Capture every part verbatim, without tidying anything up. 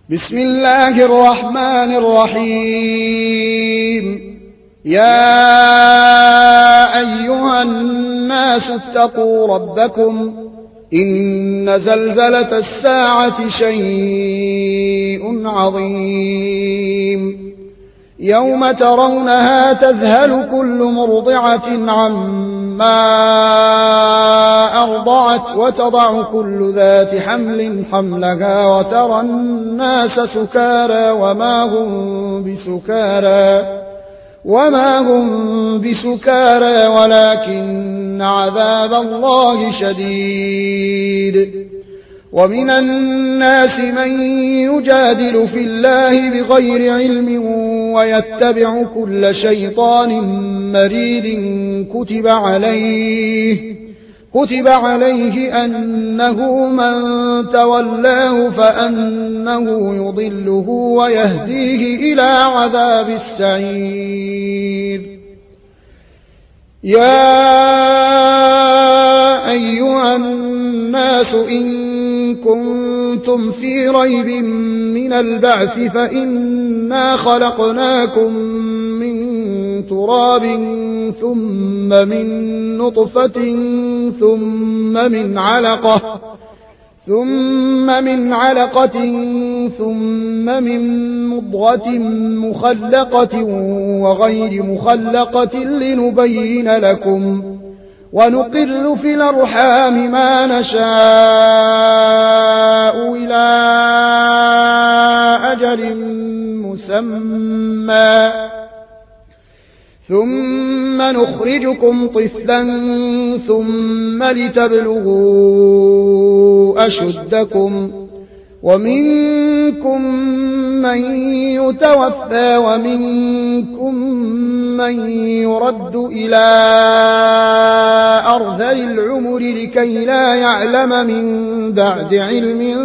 بسم الله الرحمن الرحيم. يا أيها الناس اتقوا ربكم إن زلزلة الساعة شيء عظيم يوم ترونها تذهل كل مرضعة عما أرضعت وتضع كل ذات حمل حملها وترى الناس سكارى وما هم بسكارى وما هم بسكارى ولكن عذاب الله شديد. ومن الناس من يجادل في الله بغير علم ويتبع كل شيطان مريد كتب عليه كتب عليه أنه من تولاه فأنه يضله ويهديه إلى عذاب السعير. يا أيها الناس إن كنتم في ريب من البعث فإنا خلقناكم من تراب ثم من نطفة ثم من علقة ثم من علقة ثم من مضغة مخلقة وغير مخلقة لنبين لكم ونقر في الأرحام ما نشاء إلى أجل مسمى ثم نخرجكم طفلا ثم لتبلغوا أشدكم ومنكم من يتوفى ومنكم من يرد إلى أرذل العمر لكي لا يعلم من بعد علم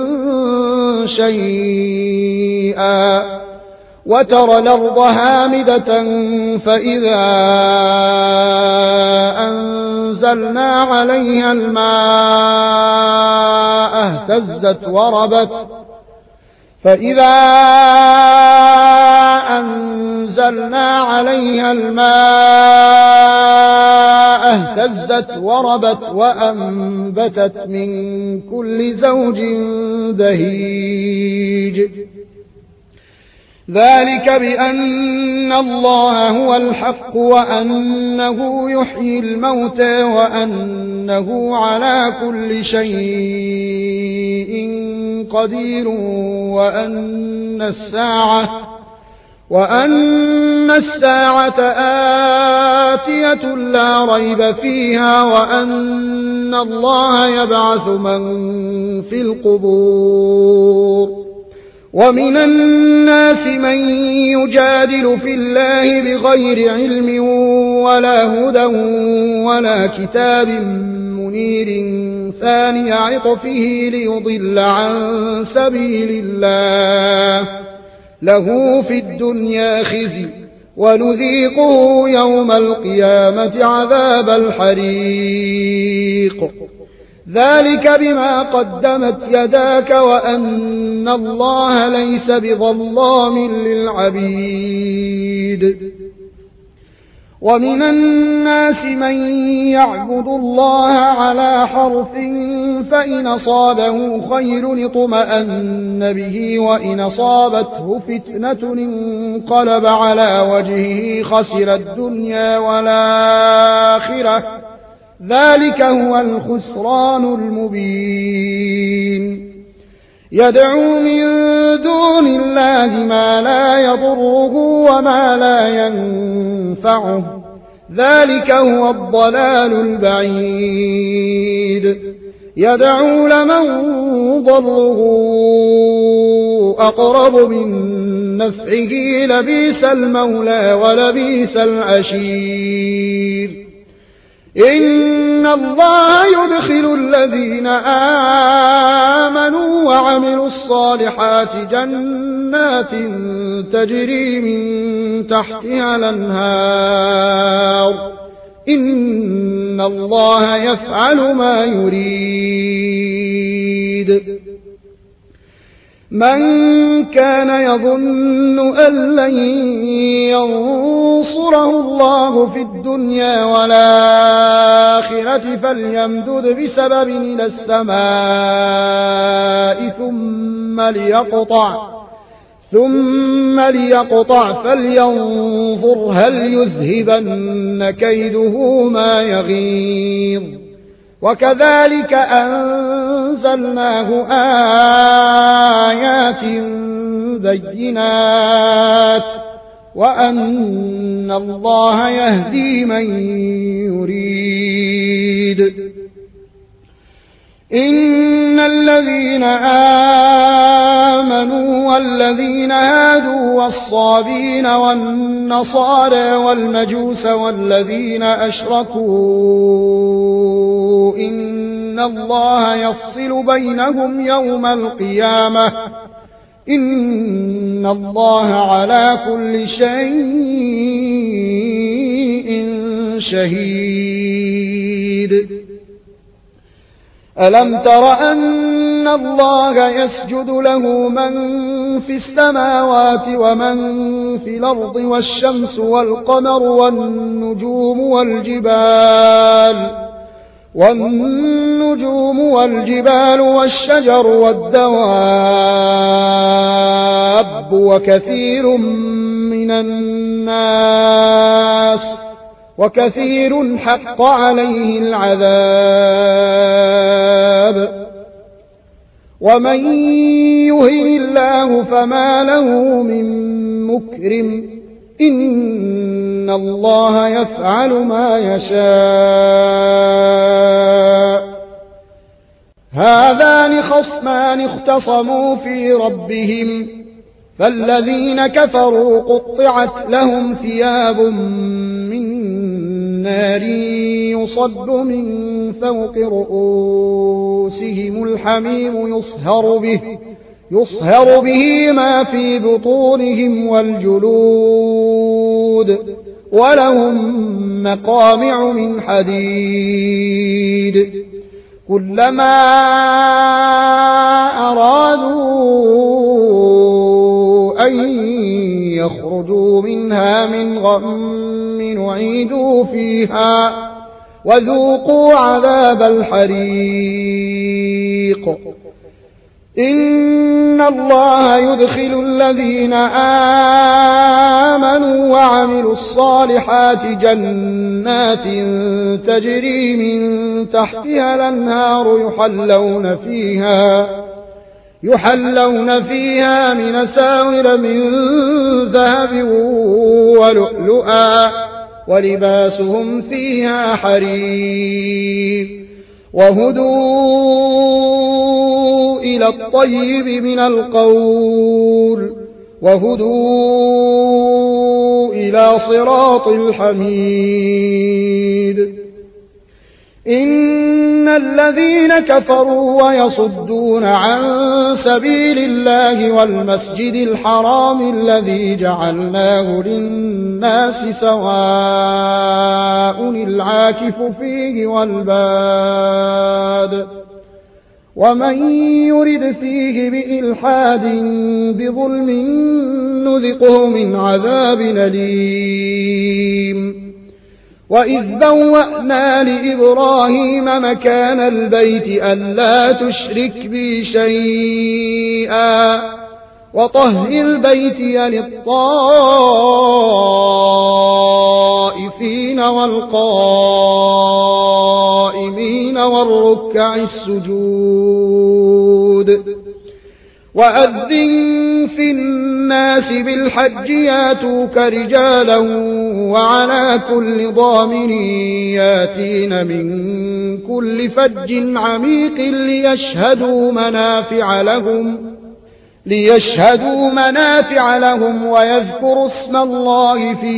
شيئا وترى الأرض هامدة فإذا أنزلنا عليها الماء اهتزت وربت فإذا أنزلنا عليها الماء اهتزت وربت وأنبتت من كل زوج بهيج. ذلك بأن الله هو الحق وأنه يحيي الموتى وأنه على كل شيء قدير وأن الساعة وأن الساعة آتية لا ريب فيها وأن الله يبعث من في القبور. ومن الناس من يجادل في الله بغير علم ولا هدى ولا كتاب منير ثاني عطفه ليضل عن سبيل الله له في الدنيا خزي ونذيقه يوم القيامة عذاب الحريق. ذلك بما قدمت يداك وأن الله ليس بظلام للعبيد. ومن الناس من يعبد الله على حرف فإن أصابه خير اطمأن به وإن أصابته فتنة انقلب على وجهه خسر الدنيا والآخرة ذلك هو الخسران المبين. يدعو من دون الله ما لا يضره وما لا ينفعه ذلك هو الضلال البعيد. يدعو لمن ضره أقرب من نفعه لبئس المولى ولبئس العشير. إن الله يدخل الذين آمنوا وعملوا الصالحات جنات تجري من تحتها الأنهار إن الله يفعل ما يريد. من كان يظن أن لن ينصره الله في الدنيا والآخرة فليمدد بسبب إلى السماء ثم ليقطع ثم ليقطع فلينظر هل يذهبن كيده ما يغيظ وكذلك أنزلناه آيات بينات وأن الله يهدي من يريد إن الذين آمنوا والذين هادوا والصابين والنصارى والمجوس والذين أشركوا إن الله يفصل بينهم يوم القيامة إن الله على كل شيء شهيد ألم تر أن الله يسجد له من في السماوات ومن في الأرض والشمس والقمر والنجوم والجبال والنجوم والجبال والشجر والدواب وكثير من الناس وكثير حق عليه العذاب ومن يهن الله فما له من مكرم إن الله يفعل ما يشاء هذان خصمان اختصموا في ربهم فالذين كفروا قطعت لهم ثياب من نار يصب من فوق رؤوسهم الحميم يصهر به يصهر به ما في بطونهم والجلود ولهم مقامع من حديد كلما أرادوا أن يخرجوا منها من غم نعيدوا فيها وذوقوا عذاب الحريق إن الله يدخل الذين آمنوا وعملوا الصالحات جنات تجري من تحتها الأنهار يحلون فيها يحلون فيها من أساور من ذهب ولؤلؤا ولباسهم فيها حرير وهدوا إلى الطيب من القول وهدوا إلى صراط الحميد إن الذين كفروا ويصدون عن سبيل الله والمسجد الحرام الذي جعلناه للناس سواء العاكف فيه والباد ومن يرد فيه بإلحاد بظلم نذقه من عذاب أليم وإذ بوأنا لإبراهيم مكان البيت ألا تشرك بي شيئا وطهر بيتي للطائفين والقائمين والركع السجود وأذن في الناس بالحج ياتوك رجالا وعلى كل ضامر ياتين من كل فج عميق ليشهدوا منافع لهم ليشهدوا منافع لهم ويذكروا اسم الله في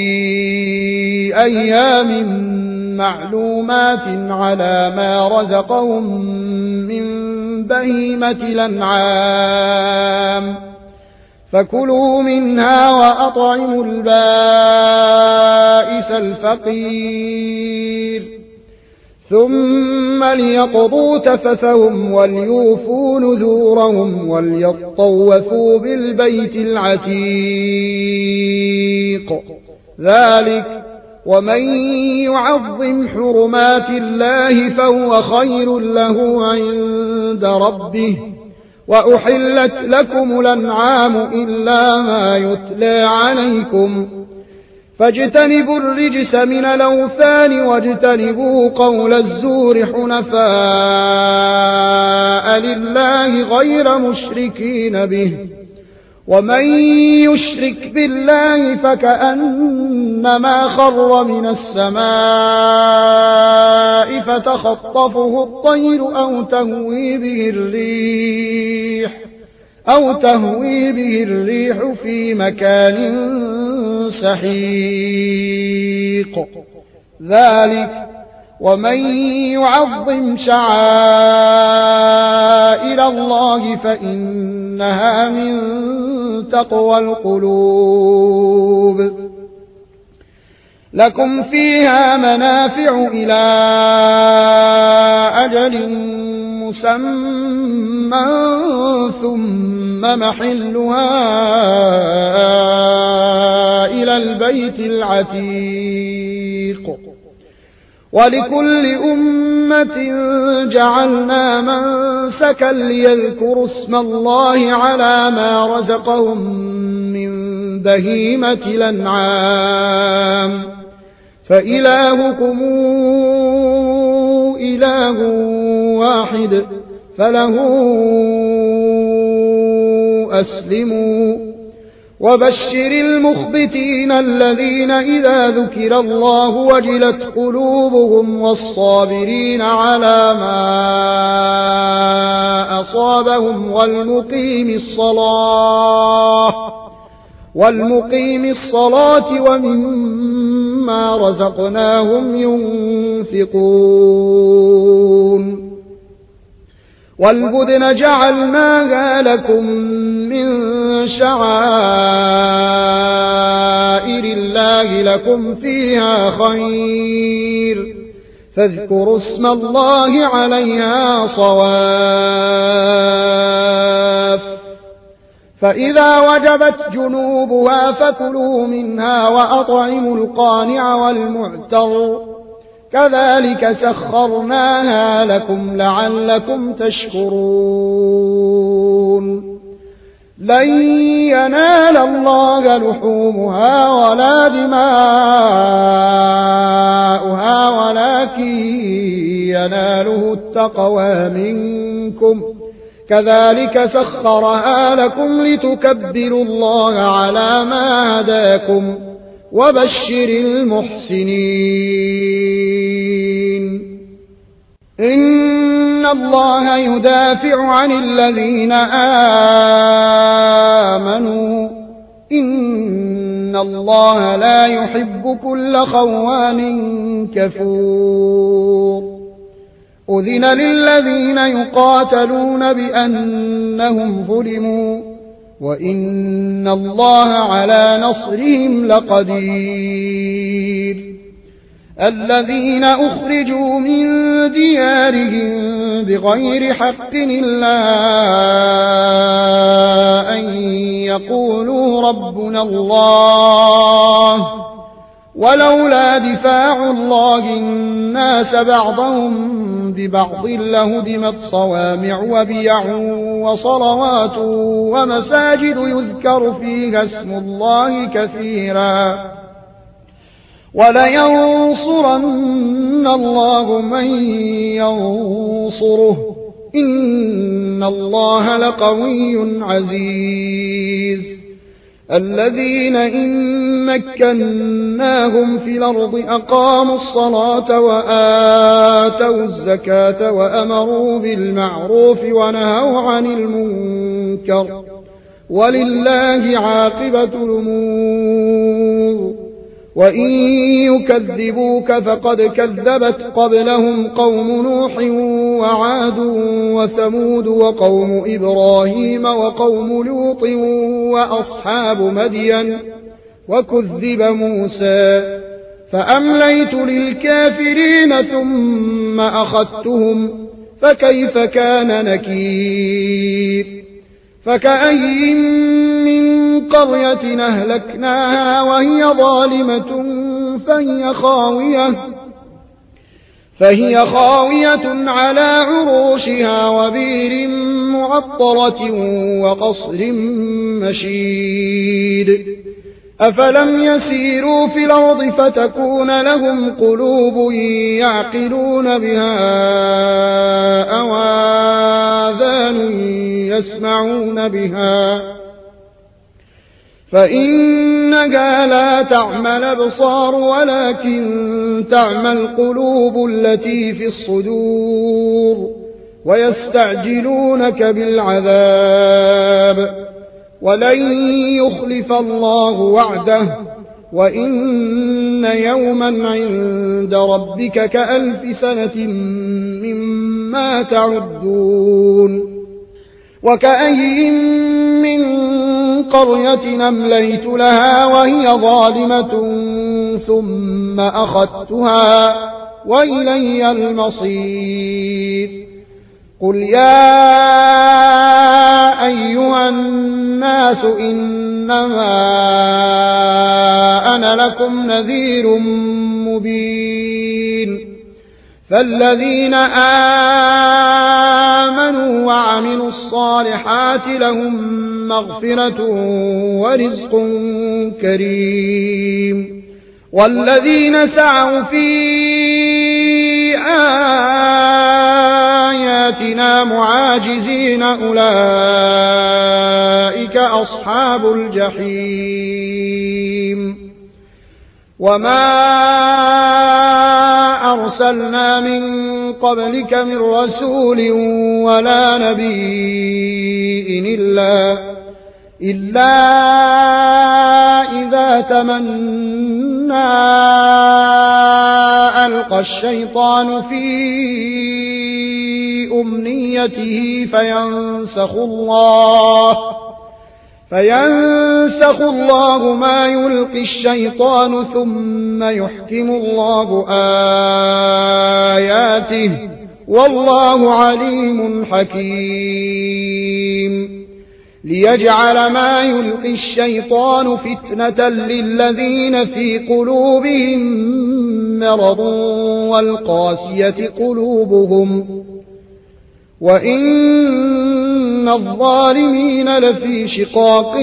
أيام معلومات على ما رزقهم من بهيمة الأنعام فكلوا منها وأطعموا البائس الفقير ثم ليقضوا تفثهم وليوفوا نذورهم وليطوفوا بالبيت العتيق. ذلك ومن يعظم حرمات الله فهو خير له عند ربه. وأحلت لكم الأنعام إلا ما يتلى عليكم فاجتنبوا الرجس من الأوثان واجتنبوا قول الزور حنفاء لله غير مشركين به. ومن يشرك بالله فكأنما خر من السماء فتخطفه الطير أو تهوي به الريح أو تهوي به الريح في مكان سحيق. ذلك ومن يعظم شعائر الله فإنها من تقوى القلوب. لكم فيها منافع إلى أجل مسمى ثم محلها إلى البيت العتيق. ولكل أمة جعلنا منسكا ليذكروا اسم الله على ما رزقهم من بهيمة الأنعام فإلهكم إله واحد فله أسلموا. وبشر المخبتين الذين إذا ذكر الله وجلت قلوبهم والصابرين على ما أصابهم والمقيم الصلاة والمقيم الصلاة ومما رزقناهم ينفقون. والبدن جعلناها لكم من شعائر الله لكم فيها خير فاذكروا اسم الله عليها صواف. فإذا وجبت جنوبها فكلوا منها وأطعموا القانع والمعتر كذلك سخرناها لكم لعلكم تشكرون. لن ينال الله لحومها ولا دماؤها ولكن يناله التقوى منكم كذلك سخرها لكم لتكبروا الله على ما هداكم وبشر المحسنين. إن الله يدافع عن الذين آمنوا إن الله لا يحب كل خوان كفور. أذن للذين يقاتلون بأنهم ظلموا وإن الله على نصرهم لقدير. الذين أخرجوا من ديارهم بغير حق إلا أن يقولوا ربنا الله ولولا دفاع الله الناس بعضهم ببعض لهدمت صوامع وبيع وصلوات ومساجد يذكر فيها اسم الله كثيرا ولينصرن الله من ينصره إن الله لقوي عزيز. الذين إن مكناهم في الأرض أقاموا الصلاة وآتوا الزكاة وأمروا بالمعروف ونهوا عن المنكر ولله عاقبة الأمور. وإن يكذبوك فقد كذبت قبلهم قوم نوح وعاد وثمود وقوم إبراهيم وقوم لوط وأصحاب مدين وكذب موسى فأمليت للكافرين ثم أخذتهم فكيف كان نكير فكأي من قرية أهلكناها وهي ظالمة فهي خاوية فهي خاوية على عروشها وبئر معطرة وقصر مشيد أفلم يسيروا في الأرض فتكون لهم قلوب يعقلون بها أو آذان يسمعون بها فإنها لا تعمى الأبصار ولكن تعمى القلوب التي في الصدور ويستعجلونك بالعذاب ولن يخلف الله وعده وإن يوما عند ربك كألف سنة مما تعدون وكأي من قرية أمليت لها وهي ظالمة ثم أخذتها وإلي المصير قل يا أيها الناس إنما أنا لكم نذير مبين فالذين آمنوا وعملوا الصالحات لهم مغفرة ورزق كريم والذين سعوا في آياتنا معاجزين أولئك أصحاب الجحيم وما أرسلنا من قبلك من رسول ولا نبي إلا, إلا إذا تمنى ألقى الشيطان في أمنيته فينسخ الله فينسخ الله ما يلقي الشيطان ثم يحكم الله آياته والله عليم حكيم ليجعل ما يلقي الشيطان فتنة للذين في قلوبهم مرض والقاسية قلوبهم وإن الظالمين لفي شقاق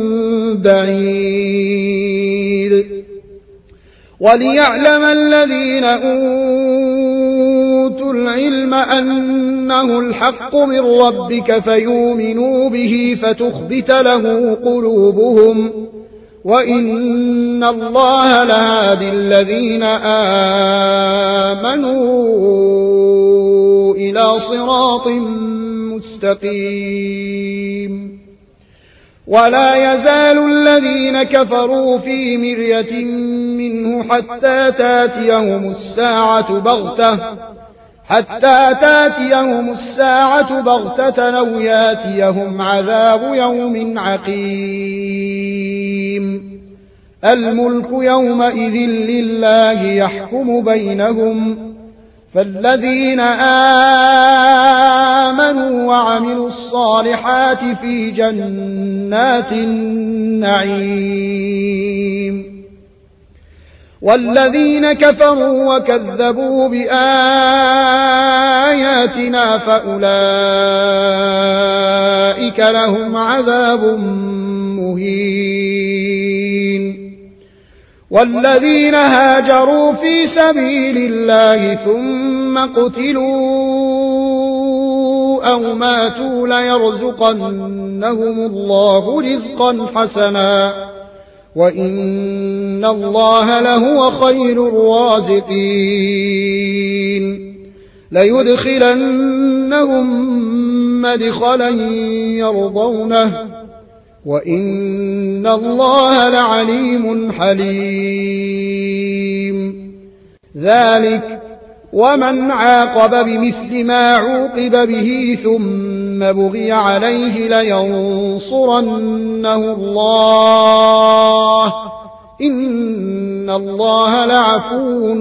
بعيد وليعلم الذين أوتوا العلم أنه الحق من ربك فيؤمنوا به فتخبت له قلوبهم وإن الله لهادي الذين آمنوا إلى صراط مستقيم ولا يزال الذين كفروا في مرية منه حتى تاتيهم الساعة بغتة حتى تاتيهم الساعة بغتة أو ياتيهم عذاب يوم عقيم الملك يومئذ لله يحكم بينهم فالذين آمنوا وعملوا الصالحات في جنات النعيم والذين كفروا وكذبوا بآياتنا فأولئك لهم عذاب مهين والذين هاجروا في سبيل الله ثم قتلوا أو ماتوا ليرزقنهم الله رزقا حسنا وإن الله لهو خير الرازقين ليدخلنهم مدخلا يرضونه وإن الله لعليم حليم ذلك ومن عاقب بمثل ما عوقب به ثم بغي عليه لينصرنه الله إن إن الله لعفو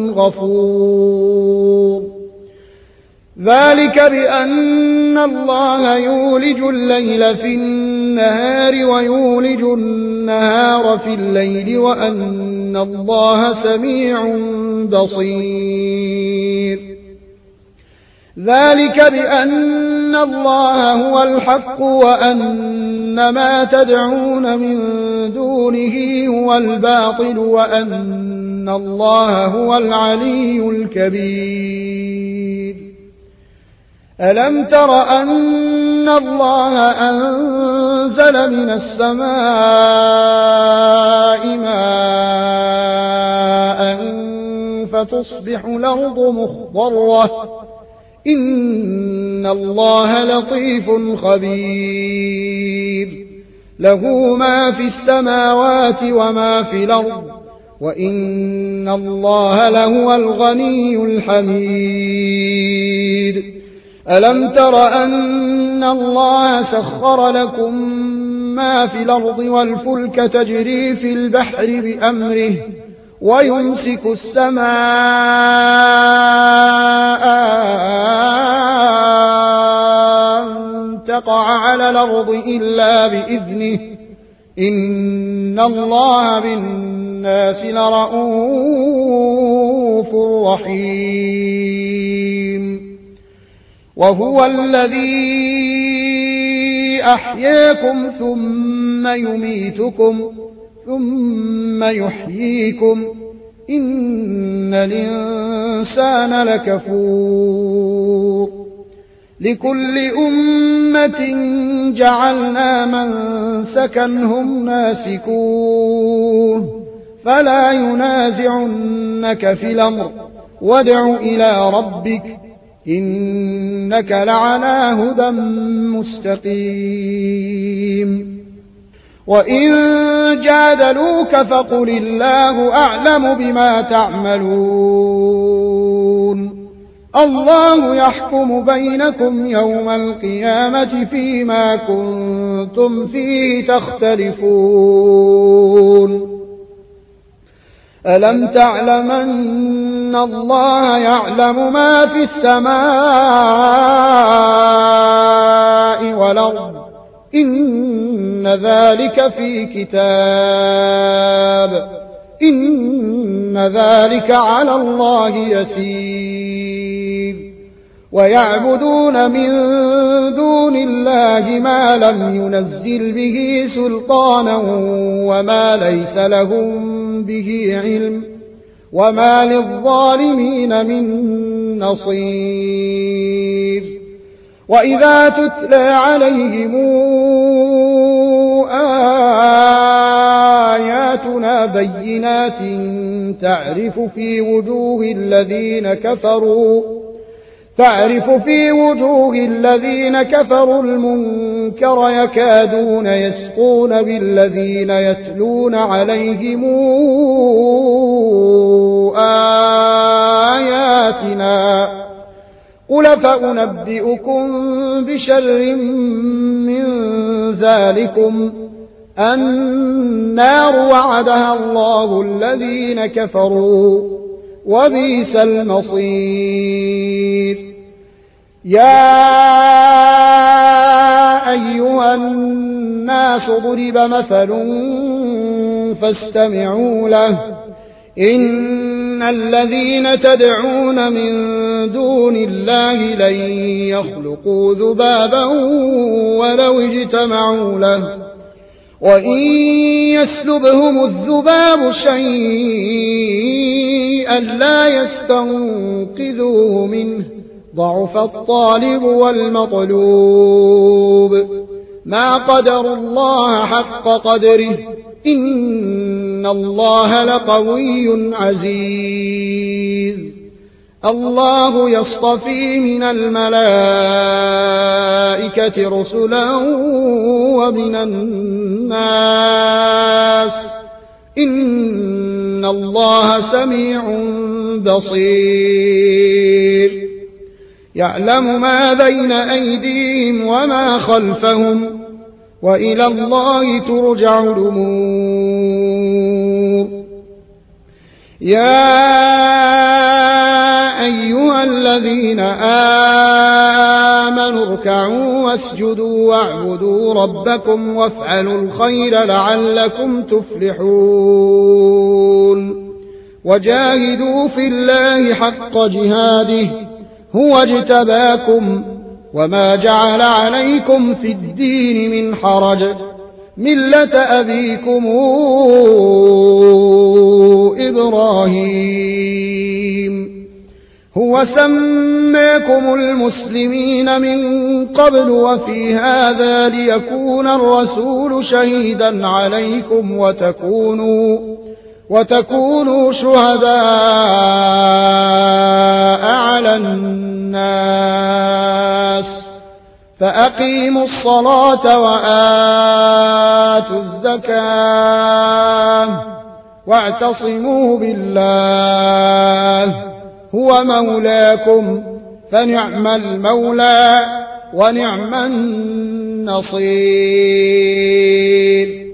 غفور. ذلك بأن الله يولج الليل في النهار ويولج النهار في الليل وأن الله سميع بصير. ذلك بأن الله هو الحق وأن ما تدعون من دونه هو الباطل وأن الله هو العلي الكبير. ألم تر أن الله أنزل من السماء ماء فتصبح الأرض مخضرة إن الله لطيف خبير. له ما في السماوات وما في الأرض وإن الله لهو الغني الحميد. ألم تر أن الله سخر لكم ما في الأرض والفلك تجري في البحر بأمره ويمسك السماء أن تقع على الأرض إلا بإذنه إن الله بالناس لرءوف رحيم. وهو الذي أحياكم ثم يميتكم ثم يحييكم إن الإنسان لكفور. لكل أمة جعلنا منسكا هم ناسكوه فلا ينازعنك في الأمر وادع إلى ربك إنك لعلى هدى مستقيم. وإن جادلوك فقل الله أعلم بما تعملون. الله يحكم بينكم يوم القيامة فيما كنتم فيه تختلفون. ألم تعلم أن الله يعلم ما في السماء والأرض إن ذلك في كتاب إن ذلك على الله يسير. ويعبدون من دون الله ما لم ينزل به سلطانا وما ليس لهم به علم وما للظالمين من نصير. وإذا تتلى عليهم آياتنا بينات تعرف في وجوه الذين كفروا تعرف في وجوه الذين كفروا المنكر يكادون يسقون بالذين يتلون عليهم آياتنا قل فأنبئكم بشر من ذلكم النار وعدها الله الذين كفروا وبئس المصير. يا أيها الناس ضرب مثل فاستمعوا له إن الذين تدعون من دون الله لن يخلقوا ذبابا ولو اجتمعوا له وإن يسلبهم الذباب شيئا لا يستنقذوه منه ضعف الطالب والمطلوب. ما قدروا الله حق قدره إن الله لقوي عزيز. الله يصطفي من الملائكة رسلا ومن الناس إن الله سميع بصير. يعلم ما بين أيديهم وما خلفهم وإلى الله ترجع الأمور. يا أيها الذين آمنوا اركعوا واسجدوا واعبدوا ربكم وافعلوا الخير لعلكم تفلحون وجاهدوا في الله حق جهاده هو اجتباكم وما جعل عليكم في الدين من حرج ملة أبيكم إبراهيم هو سماكم المسلمين من قبل وفي هذا ليكون الرسول شهيدا عليكم وتكونوا وتكونوا شهداء على الناس فأقيموا الصلاة وآتوا الزكاة واعتصموا بالله هو مولاكم فنعم المولى ونعم النصير.